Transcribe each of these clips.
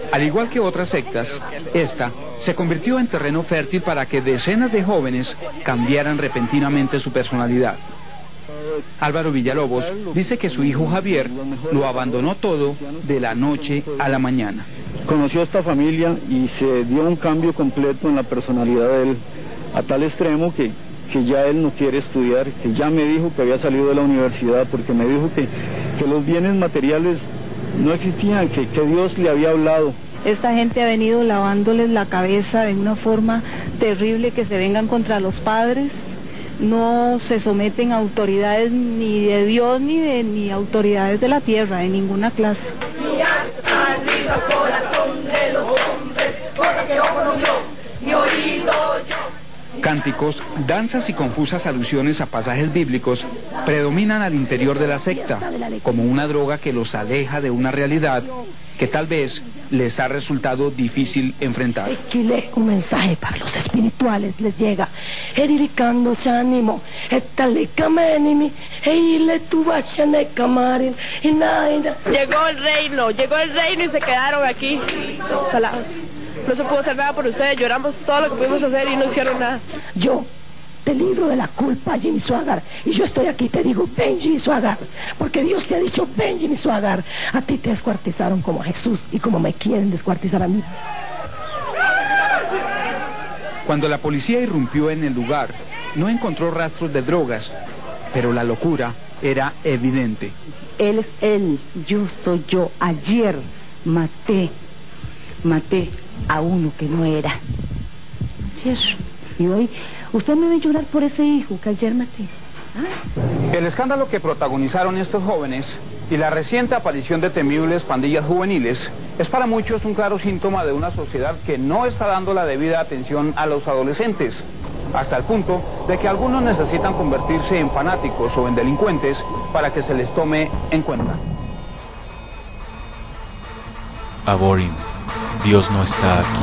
Al igual que otras sectas, esta se convirtió en terreno fértil para que decenas de jóvenes cambiaran repentinamente su personalidad. Álvaro Villalobos dice que su hijo Javier lo abandonó todo de la noche a la mañana. Conoció a esta familia y se dio un cambio completo en la personalidad de él, a tal extremo que ya él no quiere estudiar, que ya me dijo que había salido de la universidad porque me dijo que los bienes materiales no existían, que Dios le había hablado. Esta gente ha venido lavándoles la cabeza de una forma terrible, que se vengan contra los padres, no se someten a autoridades ni de Dios ni autoridades de la tierra, de ninguna clase. Cánticos, danzas y confusas alusiones a pasajes bíblicos predominan al interior de la secta, como una droga que los aleja de una realidad que tal vez les ha resultado difícil enfrentar. Aquí un mensaje para los espirituales les llega. Llegó el reino y se quedaron aquí salados. No se pudo hacer nada por ustedes, lloramos todo lo que pudimos hacer y no hicieron nada. Yo te libro de la culpa, Jimmy Swaggart, y yo estoy aquí, te digo, ven Jimmy Swaggart, porque Dios te ha dicho, ven Jimmy Swaggart. A ti te descuartizaron como a Jesús y como me quieren descuartizar a mí. Cuando la policía irrumpió en el lugar, no encontró rastros de drogas, pero la locura era evidente. Él es él, yo soy yo. Ayer maté a uno que no era. Y hoy usted me ve llorar por ese hijo que ayer maté. El escándalo que protagonizaron estos jóvenes y la reciente aparición de temibles pandillas juveniles es para muchos un claro síntoma de una sociedad que no está dando la debida atención a los adolescentes, hasta el punto de que algunos necesitan convertirse en fanáticos o en delincuentes para que se les tome en cuenta. Aborim, Dios no está aquí.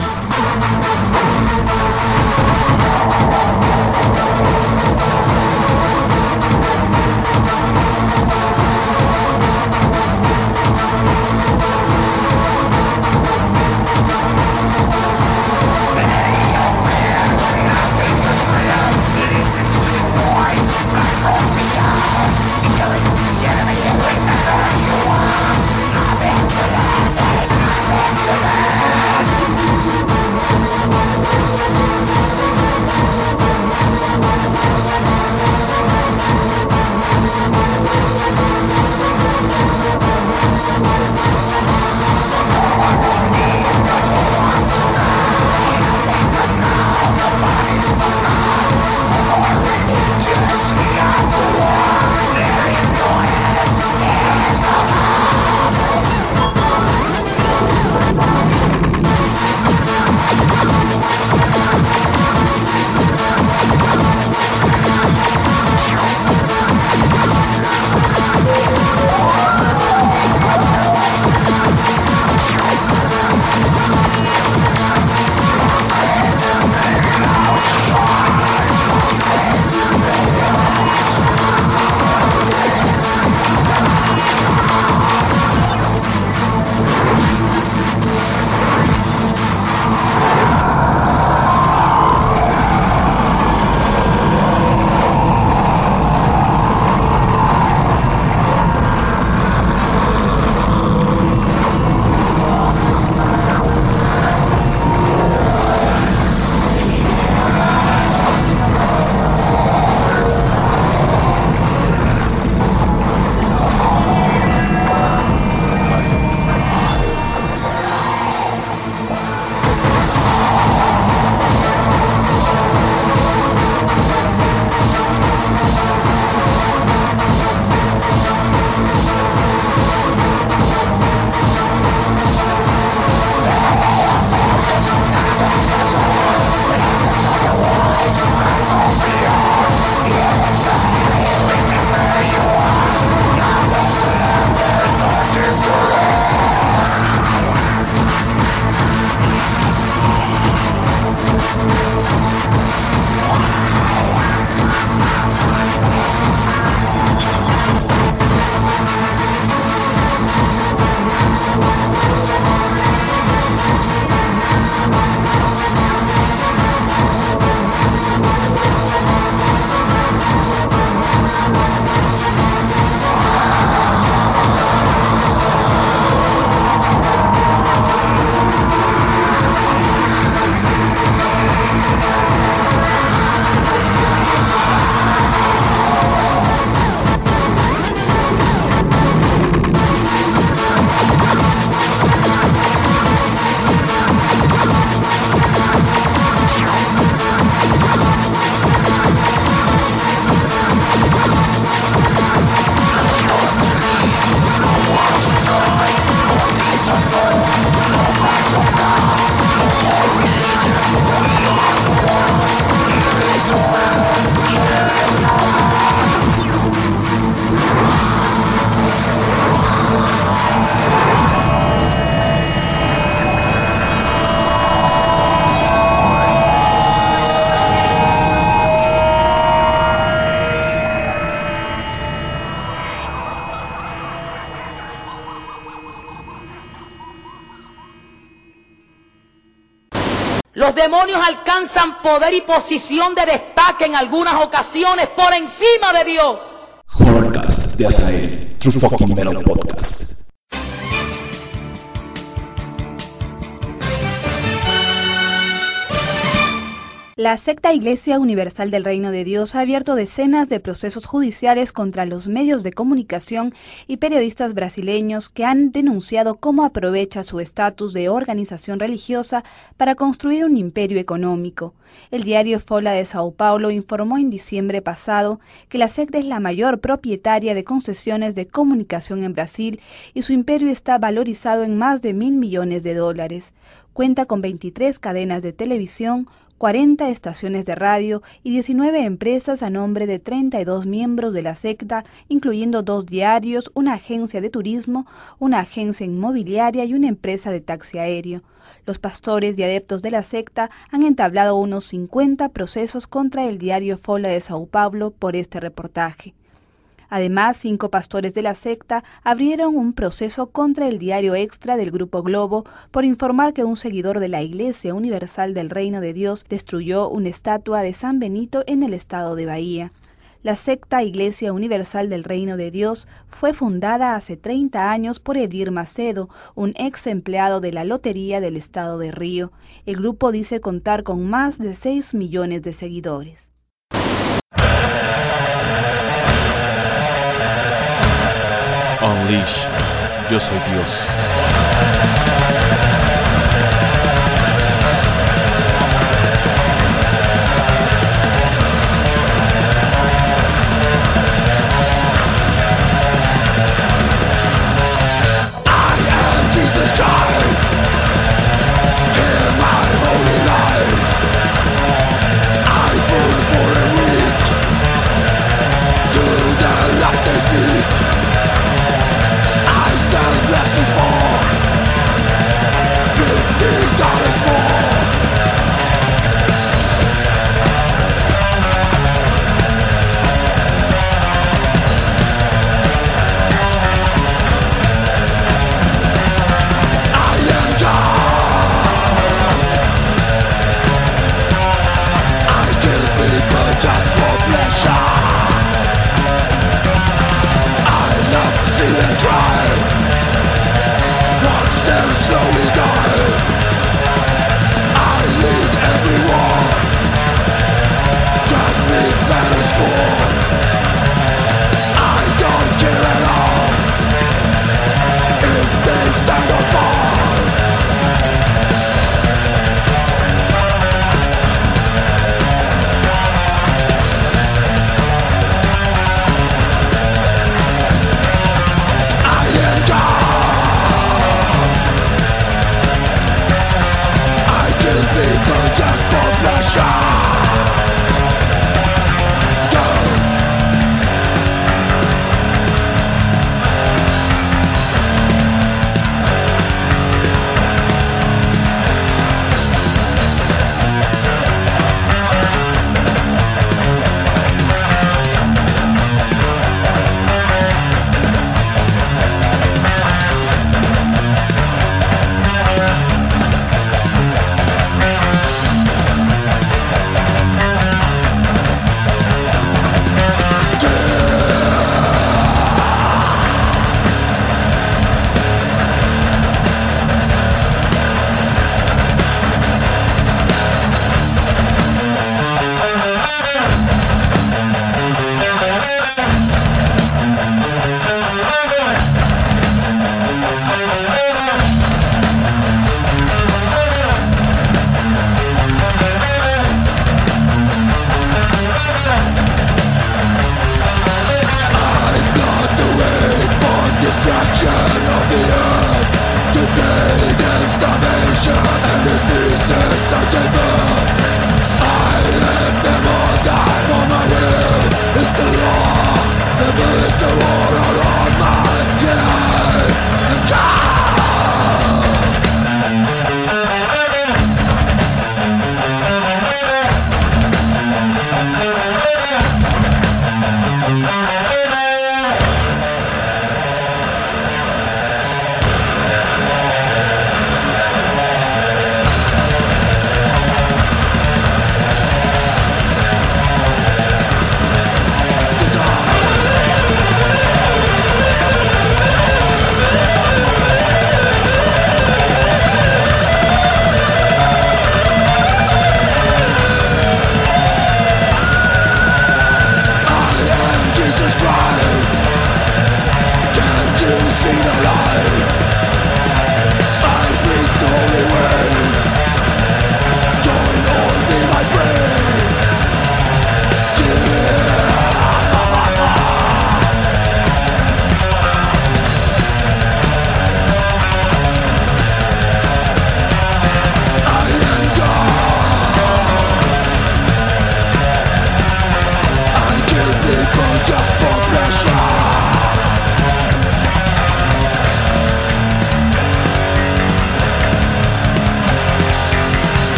Los demonios alcanzan poder y posición de destaque en algunas ocasiones por encima de Dios. Horrorcast de Azael, True Fucking Metal Podcast. La secta Iglesia Universal del Reino de Dios ha abierto decenas de procesos judiciales contra los medios de comunicación y periodistas brasileños que han denunciado cómo aprovecha su estatus de organización religiosa para construir un imperio económico. El diario Folha de Sao Paulo informó en diciembre pasado que la secta es la mayor propietaria de concesiones de comunicación en Brasil y su imperio está valorizado en más de $1.000 millones. Cuenta con 23 cadenas de televisión, 40 estaciones de radio y 19 empresas a nombre de 32 miembros de la secta, incluyendo 2 diarios, una agencia de turismo, una agencia inmobiliaria y una empresa de taxi aéreo. Los pastores y adeptos de la secta han entablado unos 50 procesos contra el diario Folha de Sao Paulo por este reportaje. Además, 5 pastores de la secta abrieron un proceso contra el diario Extra del Grupo Globo por informar que un seguidor de la Iglesia Universal del Reino de Dios destruyó una estatua de San Benito en el estado de Bahía. La secta Iglesia Universal del Reino de Dios fue fundada hace 30 años por Edir Macedo, un ex empleado de la Lotería del estado de Río. El grupo dice contar con más de 6 millones de seguidores. Unleash, yo soy Dios.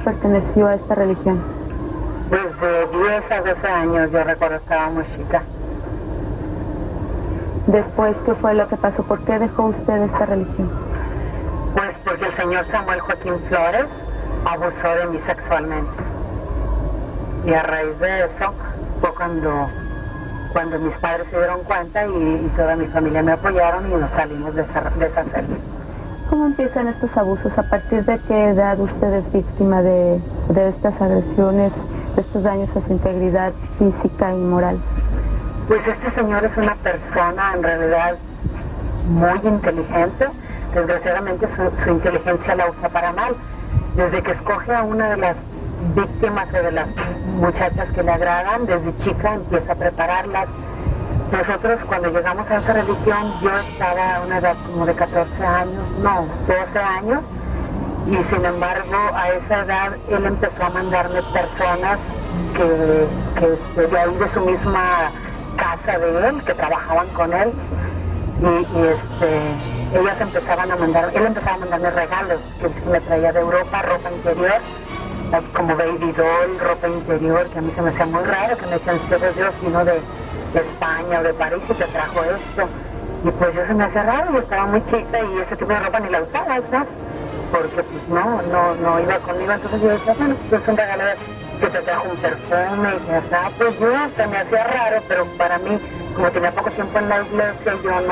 perteneció a esta religión? Desde 10 a 12 años, yo recuerdo, estaba muy chica. Después, ¿qué fue lo que pasó? ¿Por qué dejó usted esta religión? Pues porque el señor Samuel Joaquín Flores abusó de mí sexualmente. Y a raíz de eso fue cuando mis padres se dieron cuenta y toda mi familia me apoyaron y nos salimos de esa celda. ¿Cómo empiezan estos abusos? ¿A partir de qué edad usted es víctima de estas agresiones, de estos daños a su integridad física y moral? Pues este señor es una persona en realidad muy inteligente. Desgraciadamente su inteligencia la usa para mal. Desde que escoge a una de las víctimas o de las muchachas que le agradan, desde chica empieza a prepararlas. Nosotros cuando llegamos a esa religión, yo estaba a una edad como de 14 años, no, 12 años, y sin embargo a esa edad él empezó a mandarme personas que de ahí de su misma casa de él, que trabajaban con él, y ellas empezaban a mandar, él empezaba a mandarme regalos que me traía de Europa, ropa interior, como baby doll, ropa interior, que a mí se me hacía muy raro, que me decían, Dios vino de España o de París y te trajo esto. Y pues yo se me hacía raro, yo estaba muy chica y ese tipo de ropa ni la usaba, ¿sabes? Porque pues no iba conmigo. Entonces yo decía, bueno, pues es un regalo que te trajo un perfume y ya está. Pues yo se me hacía raro, pero para mí, como tenía poco tiempo en la iglesia,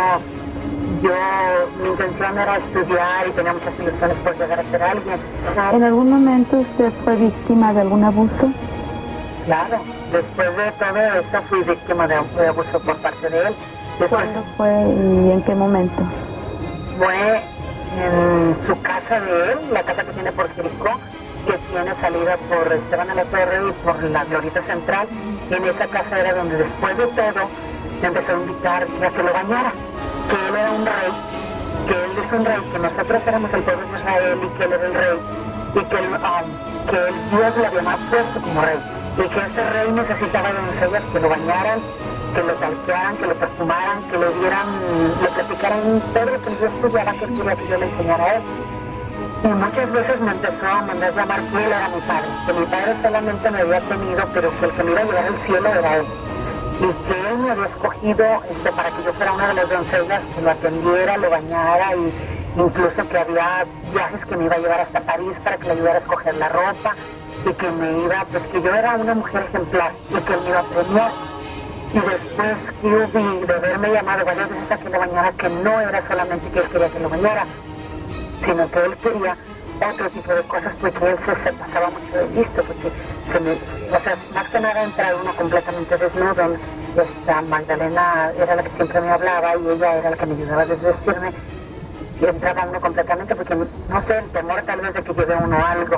mi intención era estudiar y tenía muchas ilusiones por llegar a ser alguien. ¿En algún momento usted fue víctima de algún abuso? Claro, después de todo eso fui víctima de abuso por parte de él. ¿Cuándo fue y en qué momento? Fue en su casa de él, la casa que tiene por Jericó, que tiene salida por Esteban de la Torre y por la Glorieta Central. Y en esa casa era donde después de todo me empezó a invitar a que lo bañara, que él era un rey, que él es un rey, que nosotros éramos el pueblo de Israel y que él era el rey, y que el Dios le había puesto como rey. Y que ese rey necesitaba de doncellas que lo bañaran, que lo talquearan, que lo perfumaran, que le dieran, le platicaran todo lo que yo estudiaba, que quería que yo le enseñara a él. Y muchas veces me empezó a mandar llamar que él era mi padre, que mi padre solamente me había tenido, pero que el que me iba a llevar al cielo era él. Y que él me había escogido para que yo fuera una de las doncellas, que lo atendiera, lo bañara, y incluso que había viajes que me iba a llevar hasta París para que le ayudara a escoger la ropa. Y que me iba, pues que yo era una mujer ejemplar y que él me iba a premiar. Y después yo vi de haberme llamado varias veces a que lo bañara, que no era solamente que él quería que lo bañara, sino que él quería otro tipo de cosas, porque él se pasaba mucho de listo, porque más que nada entrar uno completamente desnudo. Esta Magdalena era la que siempre me hablaba y ella era la que me ayudaba a desvestirme, y entraba uno completamente porque, no sé, el temor tal vez de que lleve uno algo.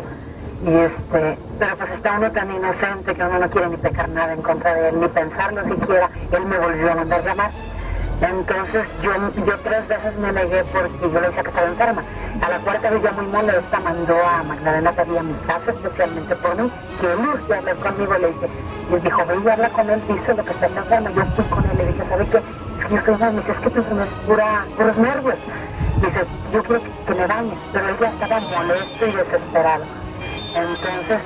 Pero pues está uno tan inocente que uno no quiere ni pecar nada en contra de él, ni pensarlo siquiera. Él me volvió a mandar llamar. Entonces yo 3 veces me negué porque yo le decía que estaba enferma. A la 4ª vez, ya muy molesta, mandó a Magdalena Padilla a mi casa especialmente por mí, que él urge hablar conmigo. Le dijo, ve y habla con él, dice lo que está enferma. Yo fui con él, le dije, ¿sabe qué? Es que yo soy una, me dice, es que tu enfermedad es puros nervios. Dice, yo quiero que me bañes, pero él ya estaba molesto y desesperado. Entonces,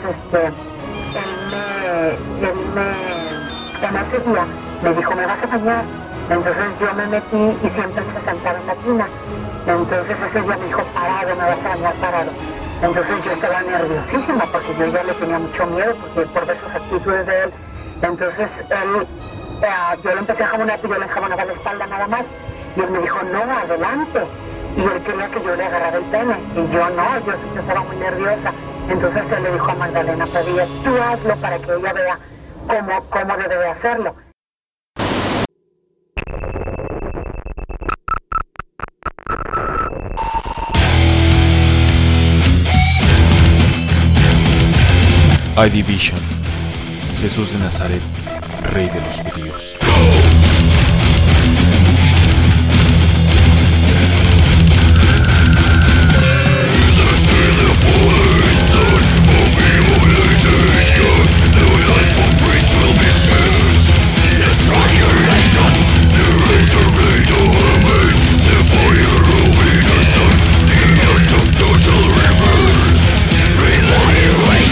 en ese día me dijo, ¿me vas a bañar? Entonces yo me metí y siempre se sentaba en la tina. Entonces ese día me dijo, parado, me vas a bañar parado. Entonces yo estaba nerviosísima porque yo ya le tenía mucho miedo por ver sus actitudes de él. Entonces yo le empecé a jabonar y yo le enjabonaba la espalda nada más. Y él me dijo, no, adelante. Y él quería que yo le agarrara el pene. Y yo no, yo estaba muy nerviosa. Entonces él le dijo a Magdalena Padilla, tú hazlo para que ella vea cómo debe de hacerlo. iDivision, Jesús de Nazaret, Rey de los Judíos. Total reverse. Reload your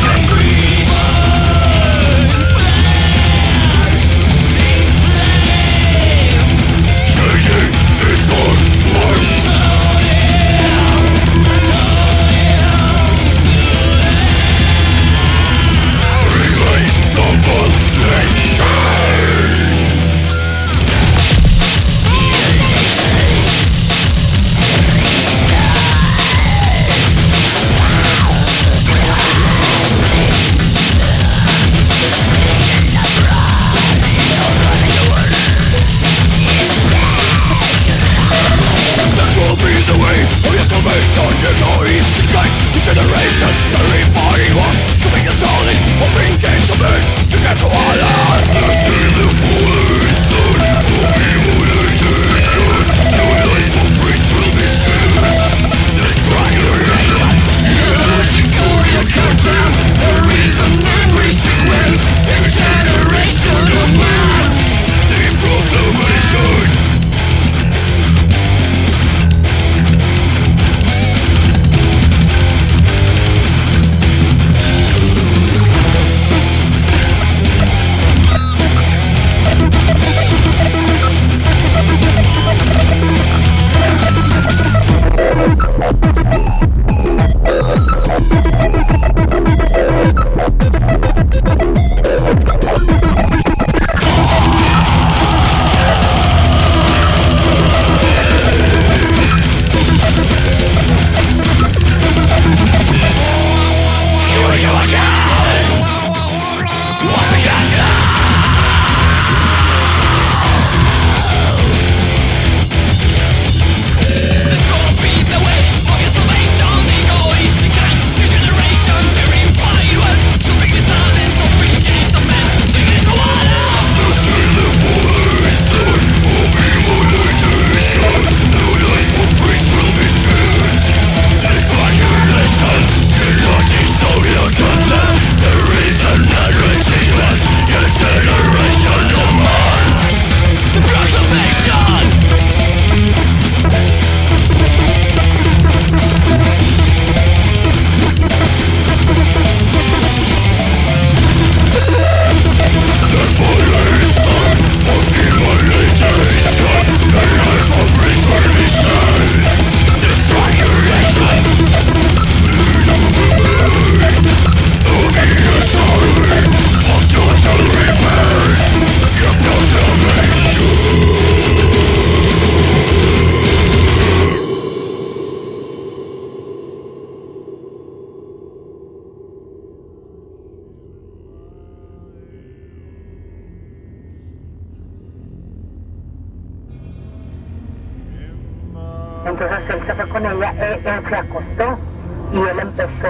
Entonces él se fue con ella, él se acostó y ella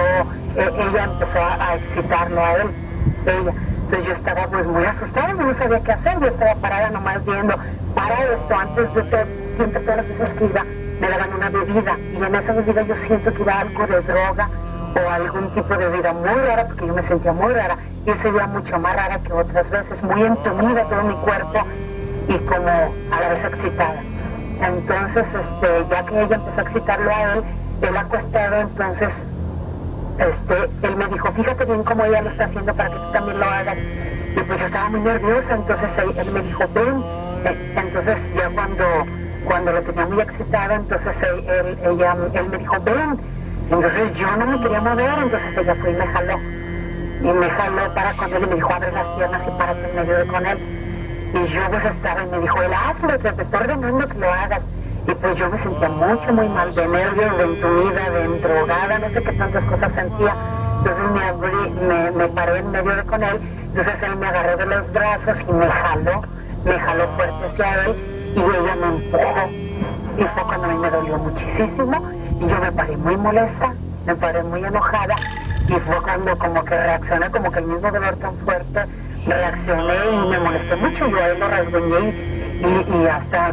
empezó a excitarlo a él, ella. Entonces yo estaba pues muy asustada, yo no sabía qué hacer, yo estaba parada nomás viendo. Para esto, antes de siempre todas las veces que iba, me daban una bebida, y en esa bebida yo siento que iba algo de droga o algún tipo de bebida muy rara, porque yo me sentía muy rara, y ese día mucho más rara que otras veces, muy entumida todo mi cuerpo y como a la vez excitada. Entonces, ya que ella empezó a excitarlo a él acostado, entonces, él me dijo, fíjate bien cómo ella lo está haciendo para que tú también lo hagas. Y pues yo estaba muy nerviosa, entonces él me dijo, ven. Entonces ya cuando lo tenía muy excitado, entonces él me dijo, ven. Entonces yo no me quería mover, entonces ella fue y me jaló. Y me jaló para con él y me dijo, abre las piernas y párate en medio de con él. Y yo pues estaba y me dijo, él hazlo, te estoy ordenando que lo hagas. Y pues yo me sentía muy mal, de nervios, de entumida, de endrogada, no sé qué tantas cosas sentía. Entonces me paré en medio de con él, entonces él me agarró de los brazos y me jaló fuerte hacia él y ella me empujó. Y fue cuando a mí me dolió muchísimo y yo me paré muy molesta, me paré muy enojada y fue cuando como que reaccioné, como que el mismo dolor tan fuerte, reaccioné y me molesté mucho. Yo a él lo rasguñé y hasta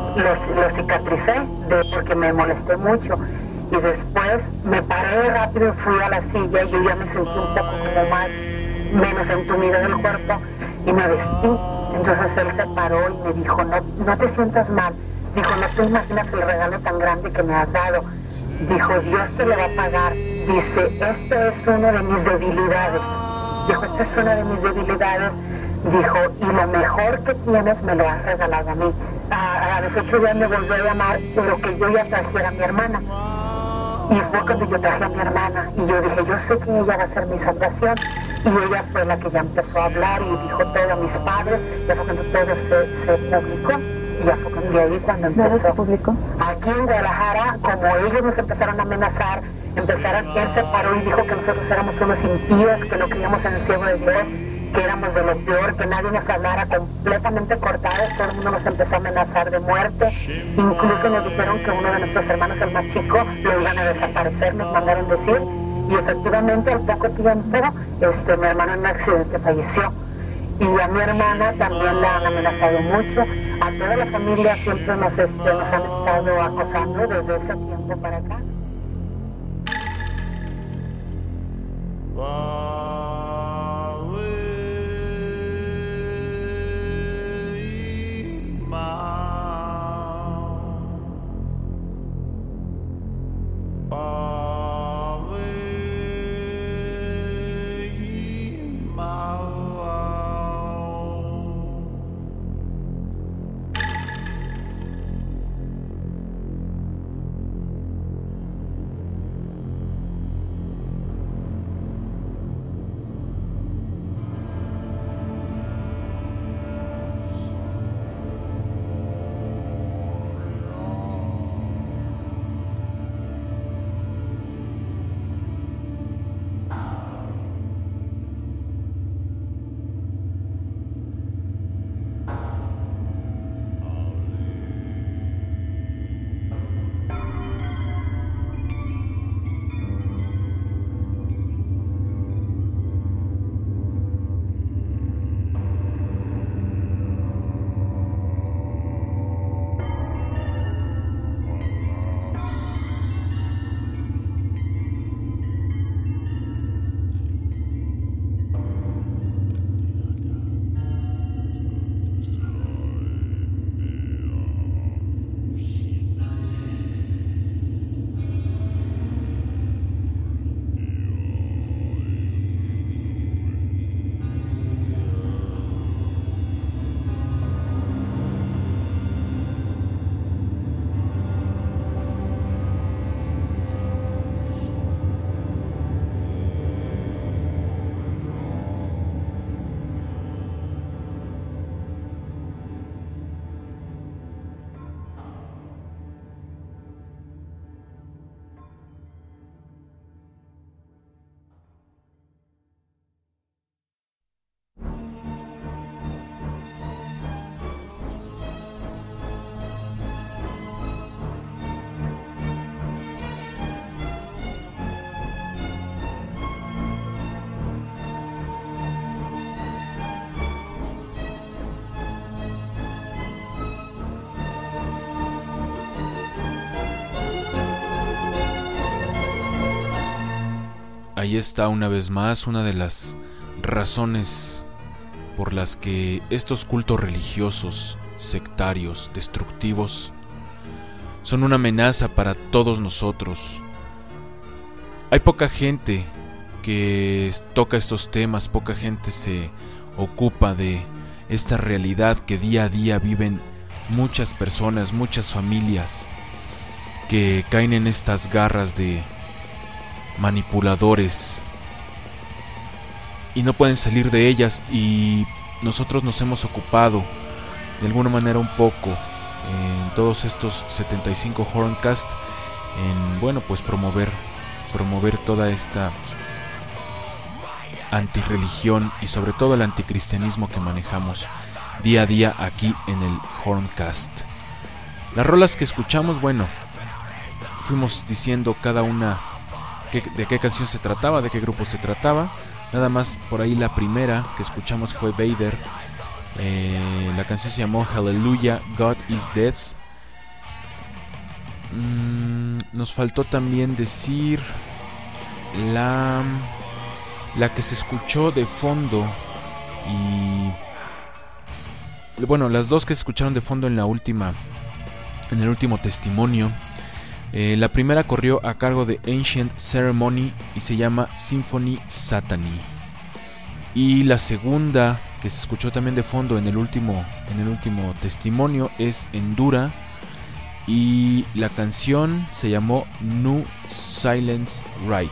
lo cicatricé porque me molesté mucho. Y después me paré rápido y fui a la silla y yo ya me sentí un poco como menos entumida del cuerpo y me vestí. Entonces él se paró y me dijo, no te sientas mal. Dijo, no te imaginas el regalo tan grande que me has dado. Dijo, Dios te lo va a pagar. Dice, este es uno de mis debilidades. Dijo, esta es una de mis debilidades. Dijo, y lo mejor que tienes me lo has regalado a mí. A los 8 días me volvió a llamar, pero que yo ya trajera a mi hermana. Y fue cuando yo traje a mi hermana. Y yo dije, yo sé que ella va a ser mi salvación. Y ella fue la que ya empezó a hablar y dijo todo a mis padres. Ya fue cuando todo se publicó. Y ya fue de ahí cuando empezó. ¿Dónde se publicó? Aquí en Guadalajara, como ellos nos empezaron a amenazar, él se paró y dijo que nosotros éramos unos impíos, que no creíamos en el cielo de Dios, que éramos de lo peor, que nadie nos hablara, completamente cortados. Todo el mundo nos empezó a amenazar de muerte. Incluso nos dijeron que uno de nuestros hermanos, el más chico, lo iban a desaparecer, nos mandaron decir. Y efectivamente, al poco tiempo, mi hermano en un accidente falleció. Y a mi hermana también la han amenazado mucho. A toda la familia siempre nos han estado acosando desde ese tiempo para acá. ahí está una vez más una de las razones por las que estos cultos religiosos, sectarios, destructivos, son una amenaza para todos nosotros. Hay poca gente que toca estos temas, poca gente se ocupa de esta realidad que día a día viven muchas personas, muchas familias que caen en estas garras de manipuladores y no pueden salir de ellas, y nosotros nos hemos ocupado de alguna manera un poco en todos estos 75 Horncast en, bueno, pues promover toda esta antirreligión y sobre todo el anticristianismo que manejamos día a día aquí en el Horncast. Las rolas que escuchamos, bueno, fuimos diciendo cada una de qué canción se trataba, de qué grupo se trataba. Nada más por ahí la primera que escuchamos fue Vader. La canción se llamó Hallelujah, God is Dead. Nos faltó también decir la que se escuchó de fondo, y bueno, las dos que se escucharon de fondo en el último testimonio. La primera corrió a cargo de Ancient Ceremony y se llama Symphony Satani. Y la segunda que se escuchó también de fondo en el último testimonio es Endura, y la canción se llamó New Silence Right.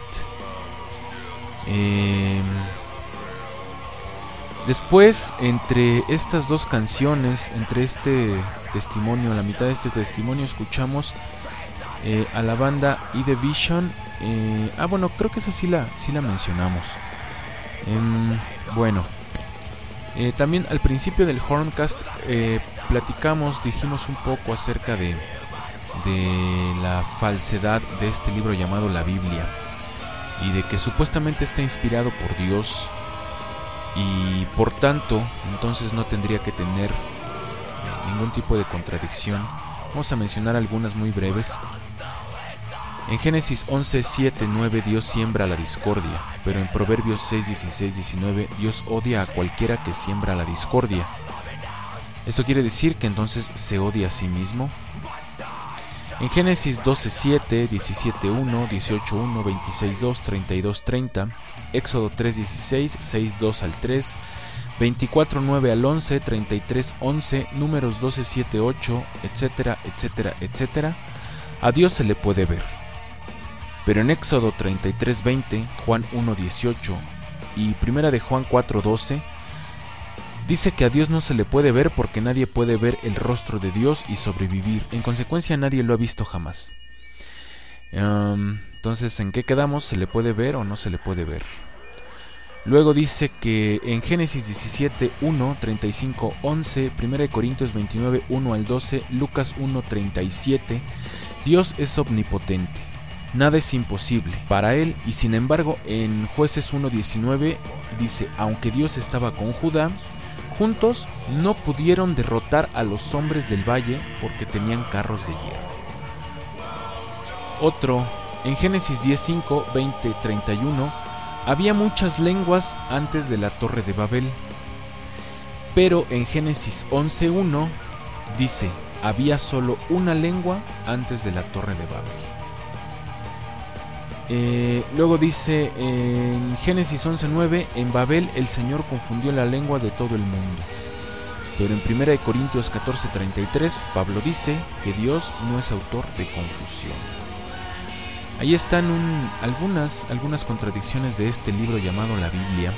Después, entre estas dos canciones, entre este testimonio, la mitad de este testimonio, escuchamos a la banda E-Division. Bueno, creo que esa sí la mencionamos. Bueno, también al principio del Horncast dijimos un poco acerca de la falsedad de este libro llamado la Biblia, y de que supuestamente está inspirado por Dios, y por tanto entonces no tendría que tener ningún tipo de contradicción. Vamos a mencionar algunas muy breves. En Génesis 11, 7, 9 Dios siembra la discordia, pero en Proverbios 6, 16, 19 Dios odia a cualquiera que siembra la discordia. Esto quiere decir que entonces se odia a sí mismo. En Génesis 12, 7, 17, 1, 18, 1, 26, 2, 32, 30, Éxodo 3, 16, 6, 2 al 3, 24, 9 al 11, 33, 11, Números 12, 7, 8, etcétera, etcétera, etcétera, a Dios se le puede ver. Pero en Éxodo 33, 20, Juan 1, 18 y Primera de Juan 4, 12, dice que a Dios no se le puede ver porque nadie puede ver el rostro de Dios y sobrevivir. En consecuencia, nadie lo ha visto jamás. Entonces, ¿en qué quedamos? ¿Se le puede ver o no se le puede ver? Luego dice que en Génesis 17, 1, 35, 11, 1 Corintios 29, 1 al 12, Lucas 1, 37, Dios es omnipotente. Nada es imposible para él, y sin embargo en Jueces 1:19 dice, aunque Dios estaba con Judá, juntos no pudieron derrotar a los hombres del valle porque tenían carros de hierro. Otro, en Génesis 10:5, 20, 31, había muchas lenguas antes de la Torre de Babel, pero en Génesis 11:1 dice, había solo una lengua antes de la Torre de Babel. Luego dice en Génesis 11:9, en Babel el Señor confundió la lengua de todo el mundo. Pero en 1 Corintios 14:33 Pablo dice que Dios no es autor de confusión. Ahí están algunas contradicciones de este libro llamado la Biblia.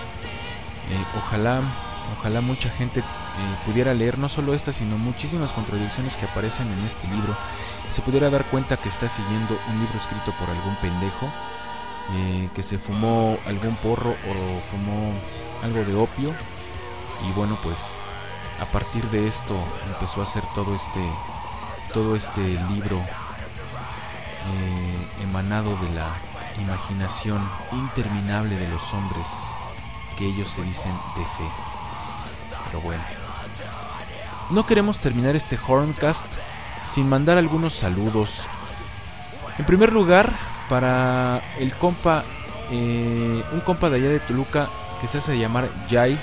Ojalá mucha gente pudiera leer no solo estas, sino muchísimas contradicciones que aparecen en este libro, y se pudiera dar cuenta que está siguiendo un libro escrito por algún pendejo que se fumó algún porro o fumó algo de opio, y bueno, pues a partir de esto empezó a hacer todo este libro emanado de la imaginación interminable de los hombres que ellos se dicen de fe. Pero bueno, no queremos terminar este Horncast sin mandar algunos saludos. En primer lugar, para el compa un compa de allá de Toluca que se hace llamar Jai,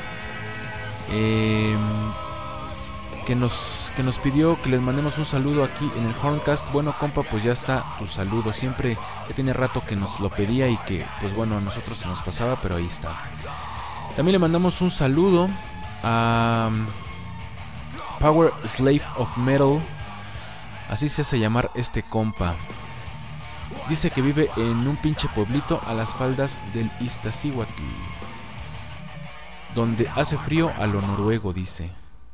que nos pidió que les mandemos un saludo aquí en el Horncast. Bueno, compa, pues ya está tu saludo. Siempre ya tiene rato que nos lo pedía y que, pues bueno, a nosotros se nos pasaba, pero ahí está. También le mandamos un saludo a Power Slave of Metal, así se hace llamar este compa. Dice que vive en un pinche pueblito a las faldas del Iztaccíhuatl, donde hace frío a lo noruego, dice.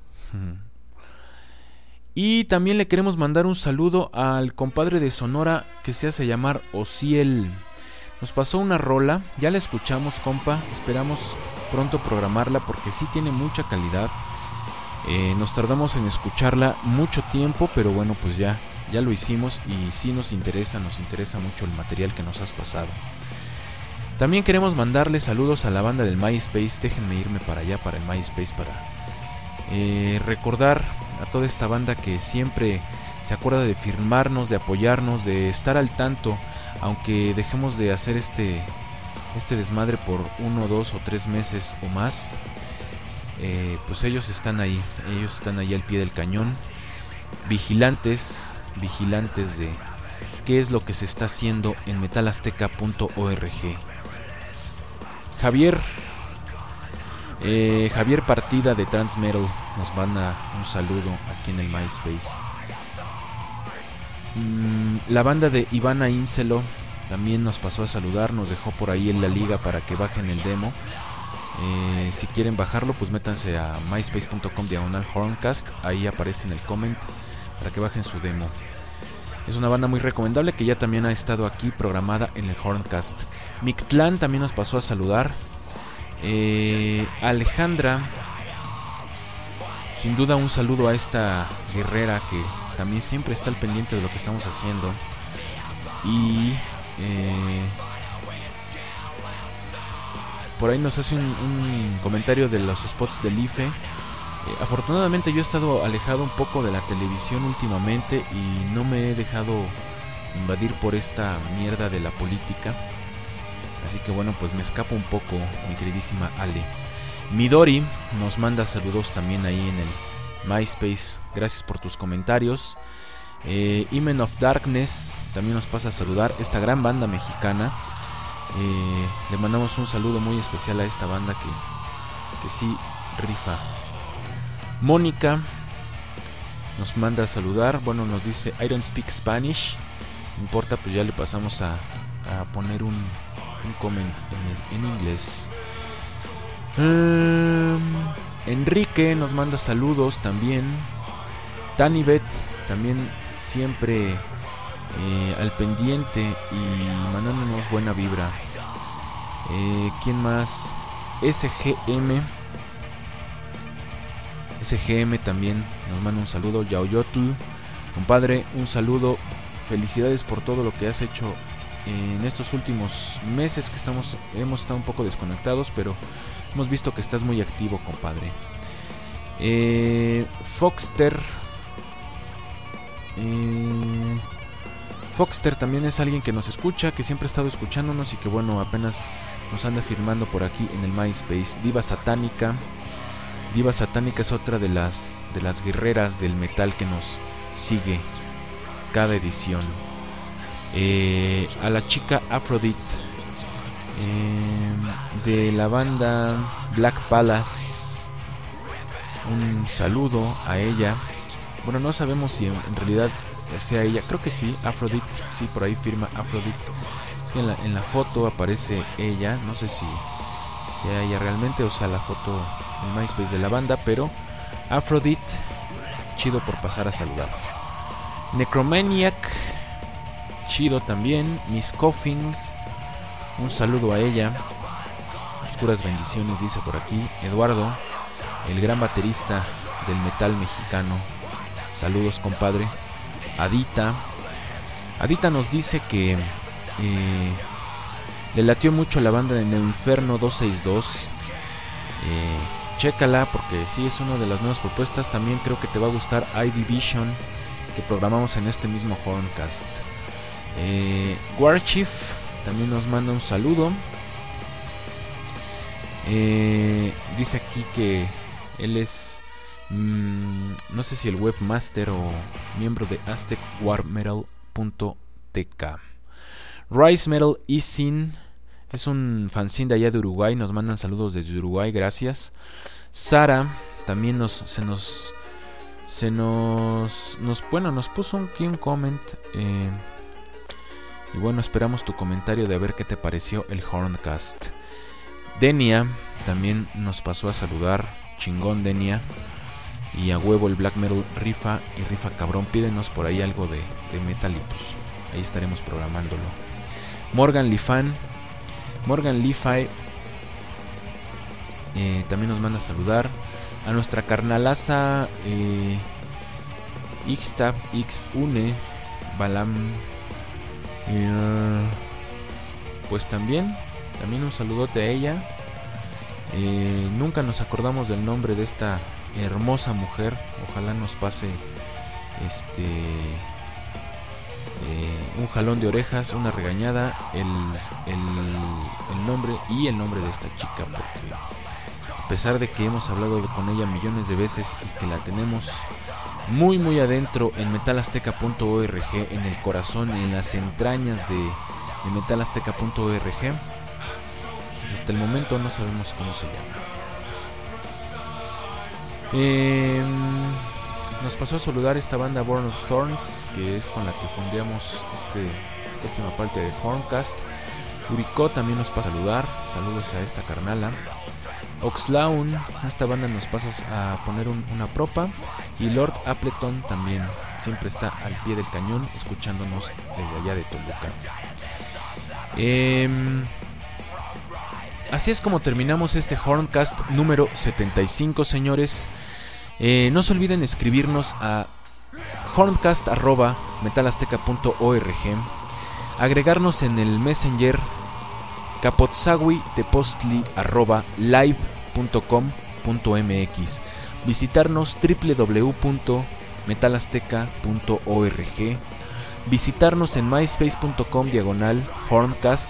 Y también le queremos mandar un saludo al compadre de Sonora que se hace llamar Ociel. Nos pasó una rola, ya la escuchamos, compa. Esperamos pronto programarla porque sí tiene mucha calidad. Nos tardamos en escucharla mucho tiempo, pero bueno, pues ya lo hicimos y sí nos interesa mucho el material que nos has pasado. También queremos mandarle saludos a la banda del MySpace. Déjenme irme para allá, para el MySpace, para recordar a toda esta banda que siempre se acuerda de firmarnos, de apoyarnos, de estar al tanto, aunque dejemos de hacer este desmadre por 1, 2 o 3 meses o más. Pues ellos están ahí al pie del cañón, vigilantes de qué es lo que se está haciendo en metalazteca.org. Javier Partida de Transmetal nos manda un saludo aquí en el MySpace. La banda de Ivana Incelo también nos pasó a saludar, nos dejó por ahí en la liga para que bajen el demo. Si quieren bajarlo, pues métanse a myspace.com/Horncast, ahí aparece en el comment para que bajen su demo. Es una banda muy recomendable que ya también ha estado aquí programada en el Horncast. Mictlán también nos pasó a saludar. Alejandra, sin duda un saludo a esta guerrera que también siempre está al pendiente de lo que estamos haciendo. Y por ahí nos hace un comentario de los spots del IFE. Afortunadamente yo he estado alejado un poco de la televisión últimamente y no me he dejado invadir por esta mierda de la política. Así que bueno, pues me escapo un poco, mi queridísima Ale. Midori nos manda saludos también ahí en el MySpace. Gracias por tus comentarios. Imen of Darkness también nos pasa a saludar, esta gran banda mexicana. Le mandamos un saludo muy especial a esta banda que sí rifa. Mónica nos manda a saludar. Bueno, nos dice I don't speak Spanish. No importa, pues ya le pasamos a poner un comment en inglés. Enrique nos manda saludos también. Tanibet también siempre al pendiente y mandándonos buena vibra. ¿Quién más? SGM también nos manda un saludo. Yaoyotl, compadre, un saludo. Felicidades por todo lo que has hecho en estos últimos meses que hemos estado un poco desconectados, pero hemos visto que estás muy activo, compadre. Foxter también es alguien que nos escucha, que siempre ha estado escuchándonos y que bueno, apenas nos anda firmando por aquí en el MySpace. Diva Satánica es otra de las guerreras del metal que nos sigue cada edición. A la chica Aphrodite de la banda Black Palace, un saludo a ella. Bueno, no sabemos si en realidad sea ella, creo que sí, Aphrodite, sí, por ahí firma Aphrodite. Es que en la foto aparece ella, no sé si sea ella realmente o sea la foto en MySpace de la banda, pero Aphrodite, chido por pasar a saludar. Necromaniac, chido también. Miss Coffin, un saludo a ella. Oscuras bendiciones, dice por aquí. Eduardo, el gran baterista del metal mexicano. Saludos, compadre. Adita nos dice que le latió mucho la banda de Neoinferno 262. Chécala porque sí es una de las nuevas propuestas. También creo que te va a gustar iDivision, que programamos en este mismo Horncast. Warchief también nos manda un saludo. Dice aquí que él es, no sé si el webmaster o miembro de aztecwarmetal.tk. Rise Metal Isin es un fanzine de allá de Uruguay, nos mandan saludos desde Uruguay, gracias. Sara también nos puso un comment, y bueno, esperamos tu comentario de a ver qué te pareció el Horncast. Denia también nos pasó a saludar, chingón Denia, y a huevo el Black Metal rifa y rifa cabrón, pídenos por ahí algo de metal y pues ahí estaremos programándolo. Morgan Lifan también nos manda a saludar. A nuestra carnalaza Xtab Xune Balam, pues también un saludote a ella. Nunca nos acordamos del nombre de esta hermosa mujer. Ojalá nos pase un jalón de orejas, una regañada, el nombre y el nombre de esta chica, porque a pesar de que hemos hablado con ella millones de veces y que la tenemos muy muy adentro en metalazteca.org, en el corazón, en las entrañas de metalazteca.org, pues hasta el momento no sabemos cómo se llama. Nos pasó a saludar esta banda Born of Thorns, que es con la que fondeamos esta última parte de Horncast. Uriko también nos pasa a saludar, saludos a esta carnala. Oxlaun, esta banda nos pasa a poner una propa. Y Lord Appleton también siempre está al pie del cañón escuchándonos desde allá de Toluca. Así es como terminamos este Horncast número 75, señores. No se olviden escribirnos a horncast@metalazteca.org, agregarnos en el Messenger capotzagui@live.com.mx, visitarnos www.metalazteca.org, visitarnos en myspace.com/horncast,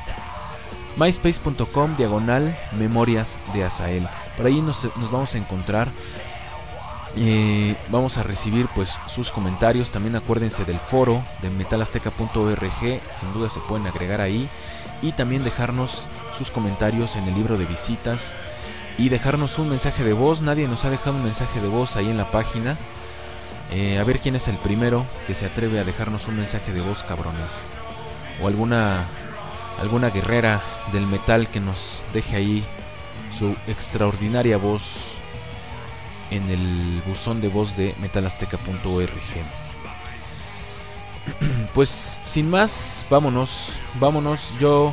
myspace.com/memorias de Azael. Por ahí nos vamos a encontrar. Vamos a recibir pues sus comentarios. También acuérdense del foro de metalazteca.org, sin duda se pueden agregar ahí, y también dejarnos sus comentarios en el libro de visitas y dejarnos un mensaje de voz. Nadie nos ha dejado un mensaje de voz ahí en la página. A ver quién es el primero que se atreve a dejarnos un mensaje de voz, cabrones, o alguna guerrera del metal que nos deje ahí su extraordinaria voz en el buzón de voz de metalazteca.org. Pues sin más, vámonos. Yo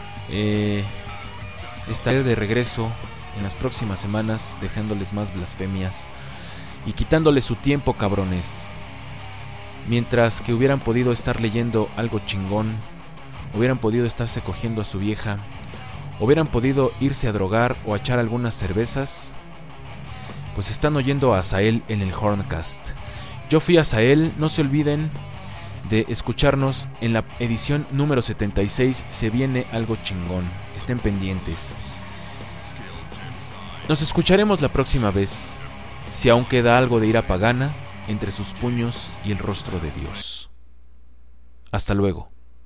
estaré de regreso en las próximas semanas, dejándoles más blasfemias y quitándoles su tiempo, cabrones. Mientras que hubieran podido estar leyendo algo chingón, hubieran podido estarse cogiendo a su vieja, hubieran podido irse a drogar o a echar algunas cervezas, pues están oyendo a Azael en el Horncast. Yo fui Azael, no se olviden de escucharnos en la edición número 76, se viene algo chingón, estén pendientes. Nos escucharemos la próxima vez, si aún queda algo de ira pagana entre sus puños y el rostro de Dios. Hasta luego.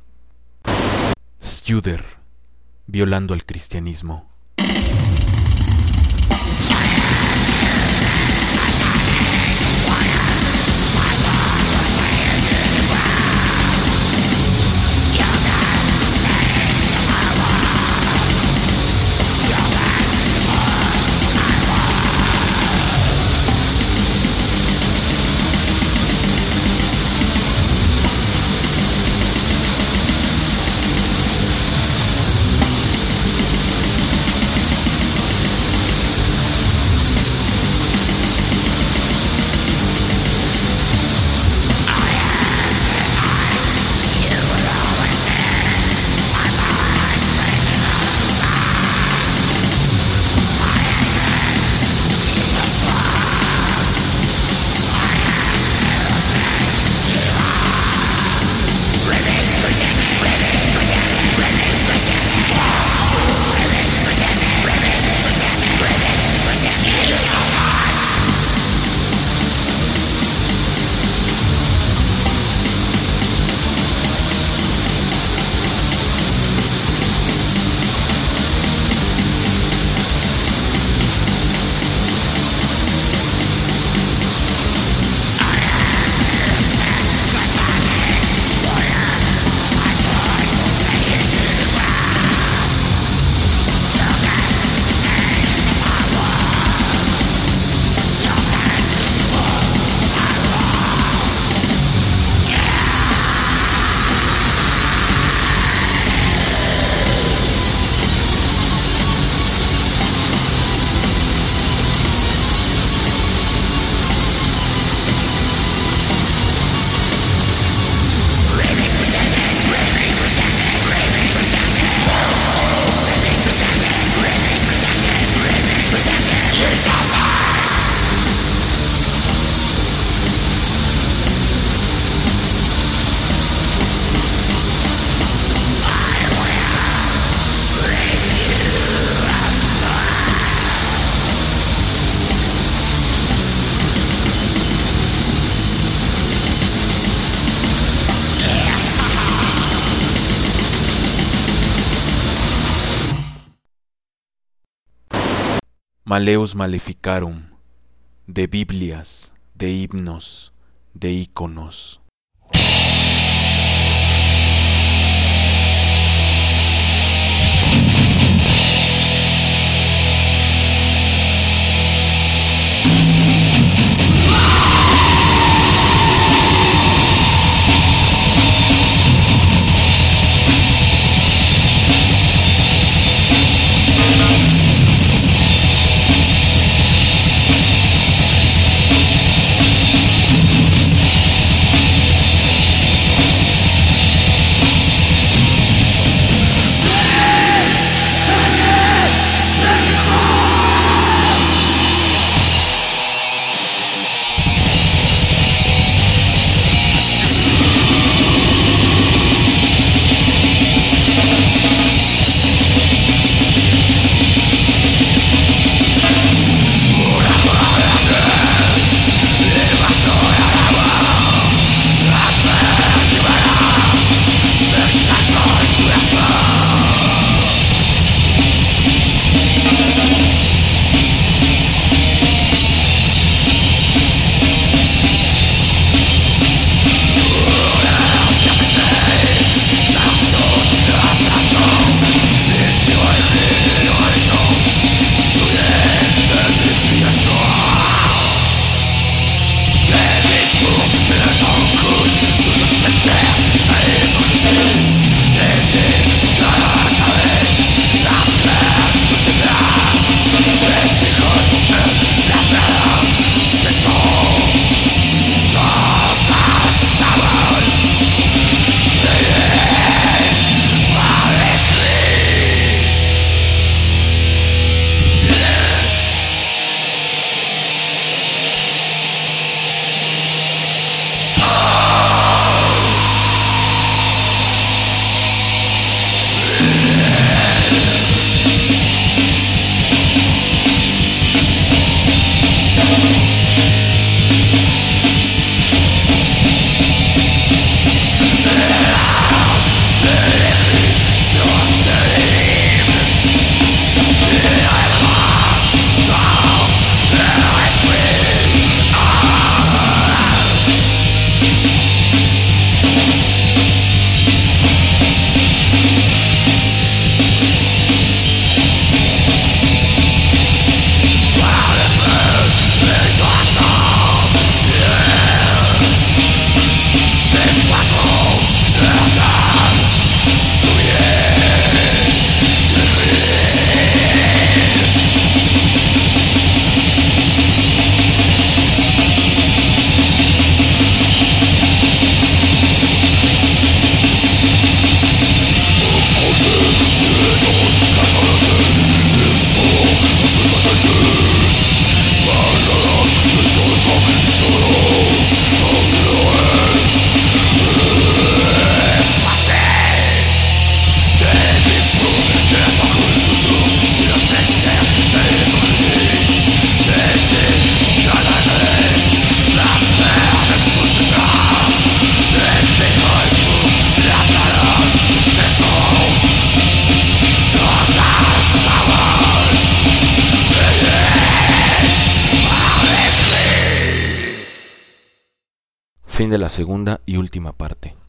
Studer, violando el cristianismo. Maleus Maleficarum, de Biblias, de himnos, de íconos. Fin de la segunda y última parte.